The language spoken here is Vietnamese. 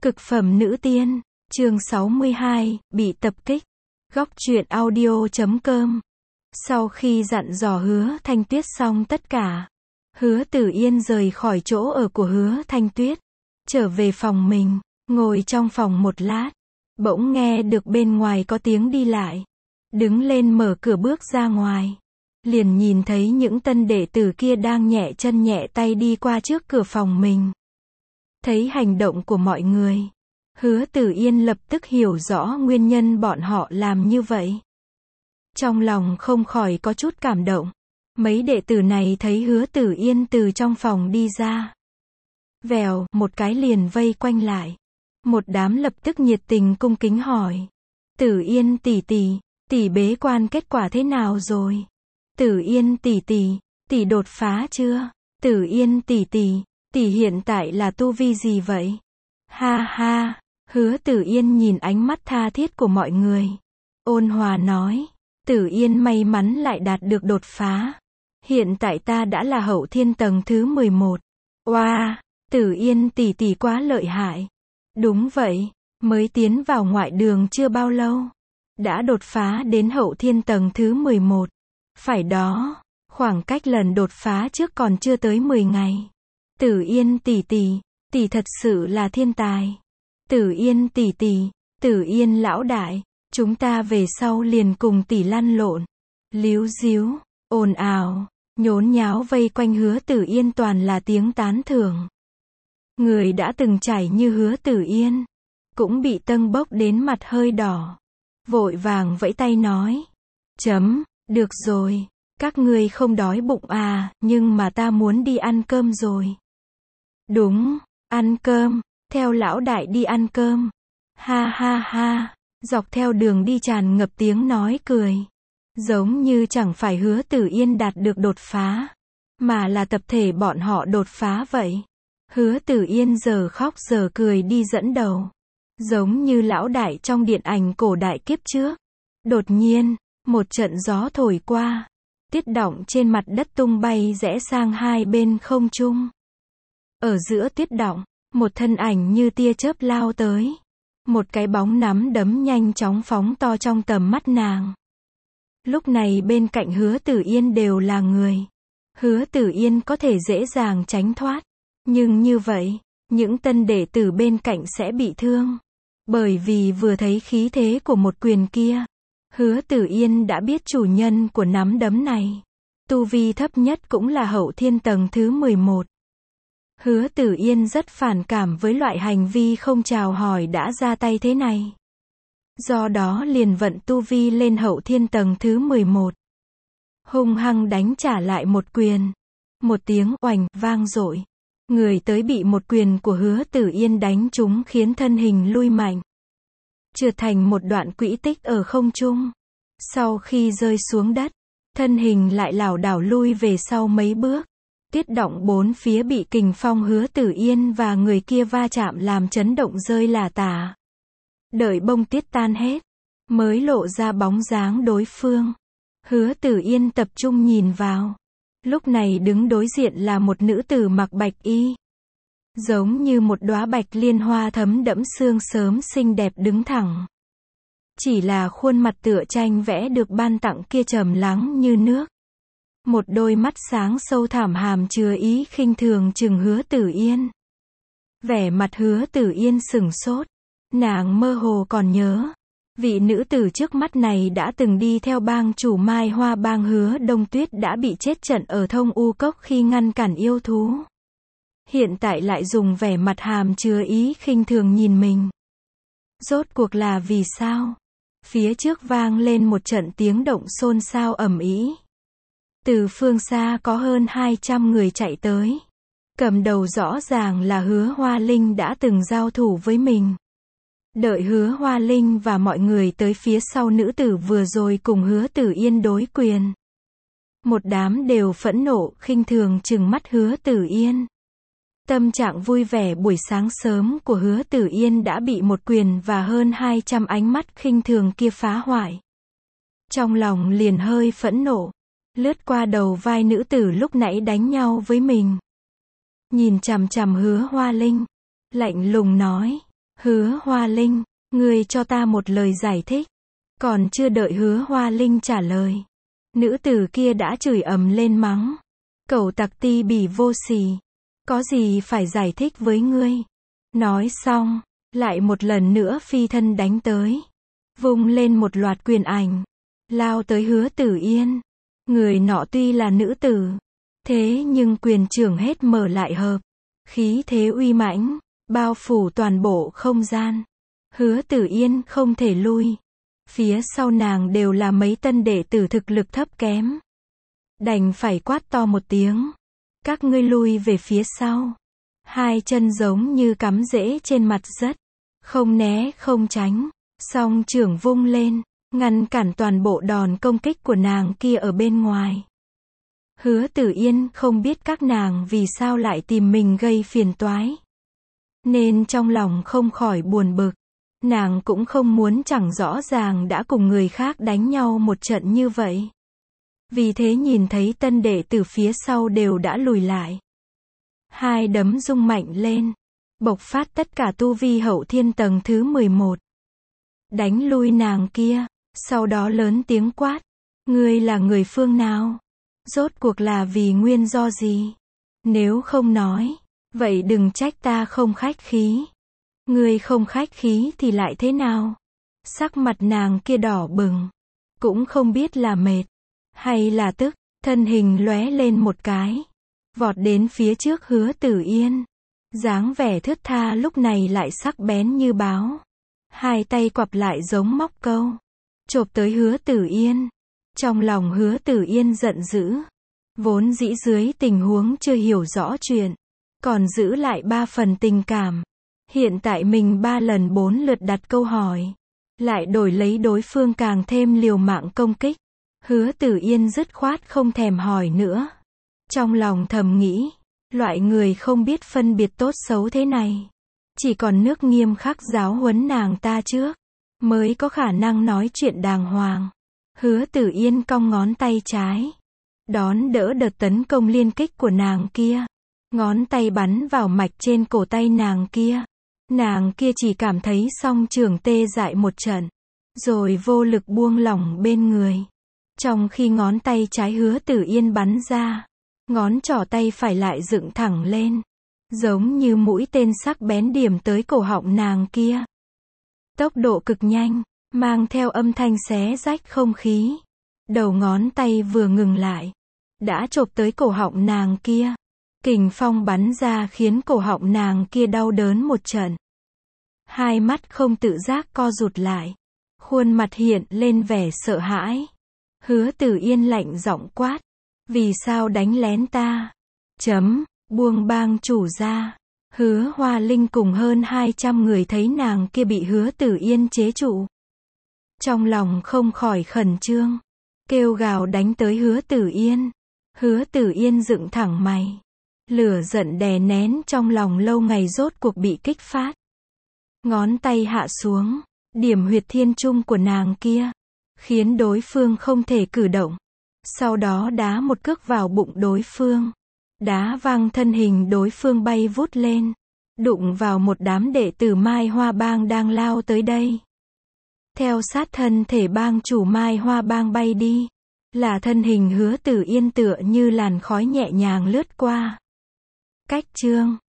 Cực phẩm nữ tiên, chương 62, bị tập kích. Góc truyện audio.com. Sau khi dặn dò Hứa Thanh Tuyết xong tất cả, Hứa Tử Yên rời khỏi chỗ ở của Hứa Thanh Tuyết, trở về phòng mình, ngồi trong phòng một lát, bỗng nghe được bên ngoài có tiếng đi lại. Đứng lên mở cửa bước ra ngoài, liền nhìn thấy những tân đệ tử kia đang nhẹ chân nhẹ tay đi qua trước cửa phòng mình. Thấy hành động của mọi người, Hứa Tử Yên lập tức hiểu rõ nguyên nhân bọn họ làm như vậy. Trong lòng không khỏi có chút cảm động. Mấy đệ tử này thấy Hứa Tử Yên từ trong phòng đi ra, vèo, một cái liền vây quanh lại. Một đám lập tức nhiệt tình cung kính hỏi: Tử Yên tỷ tỷ, tỷ bế quan kết quả thế nào rồi? Tử Yên tỷ tỷ, tỷ đột phá chưa? Tử Yên tỷ tỷ, tỷ hiện tại là tu vi gì vậy? Ha ha, Hứa Tử Yên nhìn ánh mắt tha thiết của mọi người, ôn hòa nói: Tử Yên may mắn lại đạt được đột phá. Hiện tại ta đã là hậu thiên tầng thứ 11. Oa, Tử Yên tỷ tỷ quá lợi hại. Đúng vậy, mới tiến vào ngoại đường chưa bao lâu, đã đột phá đến hậu thiên tầng thứ 11. Phải đó, khoảng cách lần đột phá trước còn chưa tới 10 ngày. Tử Yên tỷ tỷ, tỷ thật sự là thiên tài. Tử Yên tỷ tỷ, Tử Yên lão đại, chúng ta về sau liền cùng tỷ lăn lộn. Líu díu, ồn ào, nhốn nháo vây quanh Hứa Tử Yên toàn là tiếng tán thưởng. Người đã từng trải như Hứa Tử Yên, cũng bị tâng bốc đến mặt hơi đỏ. Vội vàng vẫy tay nói: Được rồi, các ngươi không đói bụng à, nhưng mà ta muốn đi ăn cơm rồi. Đúng, ăn cơm, theo lão đại đi ăn cơm. Ha ha ha, dọc theo đường đi tràn ngập tiếng nói cười. Giống như chẳng phải Hứa Tử Yên đạt được đột phá, mà là tập thể bọn họ đột phá vậy. Hứa Tử Yên giờ khóc giờ cười đi dẫn đầu, giống như lão đại trong điện ảnh cổ đại kiếp trước. Đột nhiên, một trận gió thổi qua, tiết đọng trên mặt đất tung bay rẽ sang hai bên không trung. Ở giữa tiết đọng, một thân ảnh như tia chớp lao tới. Một cái bóng nắm đấm nhanh chóng phóng to trong tầm mắt nàng. Lúc này bên cạnh Hứa Tử Yên đều là người. Hứa Tử Yên có thể dễ dàng tránh thoát. Nhưng như vậy, những tân đệ tử bên cạnh sẽ bị thương. Bởi vì vừa thấy khí thế của một quyền kia, Hứa Tử Yên đã biết chủ nhân của nắm đấm này. Tu vi thấp nhất cũng là hậu thiên tầng thứ 11. Hứa Tử Yên rất phản cảm với loại hành vi không chào hỏi đã ra tay thế này. Do đó liền vận tu vi lên hậu thiên tầng thứ 11. Hung hăng đánh trả lại một quyền. Một tiếng oành vang dội. Người tới bị một quyền của Hứa Tử Yên đánh trúng khiến thân hình lui mạnh, trượt thành một đoạn quỹ tích ở không trung. Sau khi rơi xuống đất, thân hình lại lảo đảo lui về sau mấy bước. Tiết động bốn phía bị kình phong Hứa Tử Yên và người kia va chạm làm chấn động rơi lả tả. Đợi bông tiết tan hết, mới lộ ra bóng dáng đối phương. Hứa Tử Yên tập trung nhìn vào. Lúc này đứng đối diện là một nữ tử mặc bạch y, giống như một đóa bạch liên hoa thấm đẫm sương sớm xinh đẹp đứng thẳng. Chỉ là khuôn mặt tựa tranh vẽ được ban tặng kia trầm lắng như nước. Một đôi mắt sáng sâu thẳm hàm chứa ý khinh thường chừng Hứa Tử Yên. Vẻ mặt Hứa Tử Yên sửng sốt. Nàng mơ hồ còn nhớ, vị nữ tử trước mắt này đã từng đi theo bang chủ Mai Hoa bang Hứa Đông Tuyết đã bị chết trận ở Thông U Cốc khi ngăn cản yêu thú. Hiện tại lại dùng vẻ mặt hàm chứa ý khinh thường nhìn mình. Rốt cuộc là vì sao? Phía trước vang lên một trận tiếng động xôn xao ầm ĩ. Từ phương xa có hơn 200 người chạy tới. Cầm đầu rõ ràng là Hứa Hoa Linh đã từng giao thủ với mình. Đợi Hứa Hoa Linh và mọi người tới phía sau nữ tử vừa rồi cùng Hứa Tử Yên đối quyền. Một đám đều phẫn nộ khinh thường trừng mắt Hứa Tử Yên. Tâm trạng vui vẻ buổi sáng sớm của Hứa Tử Yên đã bị một quyền và hơn 200 ánh mắt khinh thường kia phá hoại. Trong lòng liền hơi phẫn nộ, lướt qua đầu vai nữ tử lúc nãy đánh nhau với mình. Nhìn chằm chằm Hứa Hoa Linh, lạnh lùng nói: Hứa Hoa Linh, ngươi cho ta một lời giải thích. Còn chưa đợi Hứa Hoa Linh trả lời, nữ tử kia đã chửi ầm lên mắng. Cẩu tặc ti bỉ vô sỉ. Có gì phải giải thích với ngươi. Nói xong, lại một lần nữa phi thân đánh tới. Vung lên một loạt quyền ảnh. Lao tới Hứa Tử Yên. Người nọ tuy là nữ tử. Thế nhưng quyền trưởng hết mở lại hợp. Khí thế uy mãnh, bao phủ toàn bộ không gian. Hứa Tử Yên không thể lui. Phía sau nàng đều là mấy tân đệ tử thực lực thấp kém. Đành phải quát to một tiếng. Các ngươi lui về phía sau. Hai chân giống như cắm rễ trên mặt đất. Không né không tránh. Song trưởng vung lên, ngăn cản toàn bộ đòn công kích của nàng kia ở bên ngoài. Hứa Tử Yên không biết các nàng vì sao lại tìm mình gây phiền toái. Nên trong lòng không khỏi buồn bực. Nàng cũng không muốn chẳng rõ ràng đã cùng người khác đánh nhau một trận như vậy. Vì thế nhìn thấy tân đệ từ phía sau đều đã lùi lại. Hai đấm rung mạnh lên. Bộc phát tất cả tu vi hậu thiên tầng thứ 11. Đánh lui nàng kia. Sau đó lớn tiếng quát. Ngươi là người phương nào? Rốt cuộc là vì nguyên do gì? Nếu không nói, vậy đừng trách ta không khách khí. Ngươi không khách khí thì lại thế nào? Sắc mặt nàng kia đỏ bừng. Cũng không biết là mệt hay là tức, thân hình lóe lên một cái. Vọt đến phía trước Hứa Tử Yên. Dáng vẻ thướt tha lúc này lại sắc bén như báo. Hai tay quặp lại giống móc câu. Chộp tới Hứa Tử Yên. Trong lòng Hứa Tử Yên giận dữ. Vốn dĩ dưới tình huống chưa hiểu rõ chuyện. Còn giữ lại 3 phần tình cảm. Hiện tại mình 3 lần 4 lượt đặt câu hỏi. Lại đổi lấy đối phương càng thêm liều mạng công kích. Hứa Tử Yên dứt khoát không thèm hỏi nữa. Trong lòng thầm nghĩ. Loại người không biết phân biệt tốt xấu thế này. Chỉ còn nước nghiêm khắc giáo huấn nàng ta trước. Mới có khả năng nói chuyện đàng hoàng. Hứa Tử Yên cong ngón tay trái. Đón đỡ đợt tấn công liên kích của nàng kia. Ngón tay bắn vào mạch trên cổ tay nàng kia. Nàng kia chỉ cảm thấy song trường tê dại một trận. Rồi vô lực buông lỏng bên người. Trong khi ngón tay trái Hứa Tử Yên bắn ra. Ngón trỏ tay phải lại dựng thẳng lên. Giống như mũi tên sắc bén điểm tới cổ họng nàng kia. Tốc độ cực nhanh. Mang theo âm thanh xé rách không khí. Đầu ngón tay vừa ngừng lại. Đã chộp tới cổ họng nàng kia. Kình phong bắn ra khiến cổ họng nàng kia đau đớn một trận. Hai mắt không tự giác co rụt lại. Khuôn mặt hiện lên vẻ sợ hãi. Hứa Tử Yên lạnh giọng quát. Vì sao đánh lén ta? Buông bang chủ ra. Hứa Hoa Linh cùng hơn 200 người thấy nàng kia bị Hứa Tử Yên chế trụ. Trong lòng không khỏi khẩn trương. Kêu gào đánh tới Hứa Tử Yên. Hứa Tử Yên dựng thẳng mày. Lửa giận đè nén trong lòng lâu ngày rốt cuộc bị kích phát. Ngón tay hạ xuống. Điểm huyệt thiên trung của nàng kia. Khiến đối phương không thể cử động. Sau đó đá một cước vào bụng đối phương. Đá văng thân hình đối phương bay vút lên. Đụng vào một đám đệ tử Mai Hoa Bang đang lao tới đây. Theo sát thân thể bang chủ Mai Hoa Bang bay đi. Là thân hình Hứa Tử Yên tựa như làn khói nhẹ nhàng lướt qua. Cách chương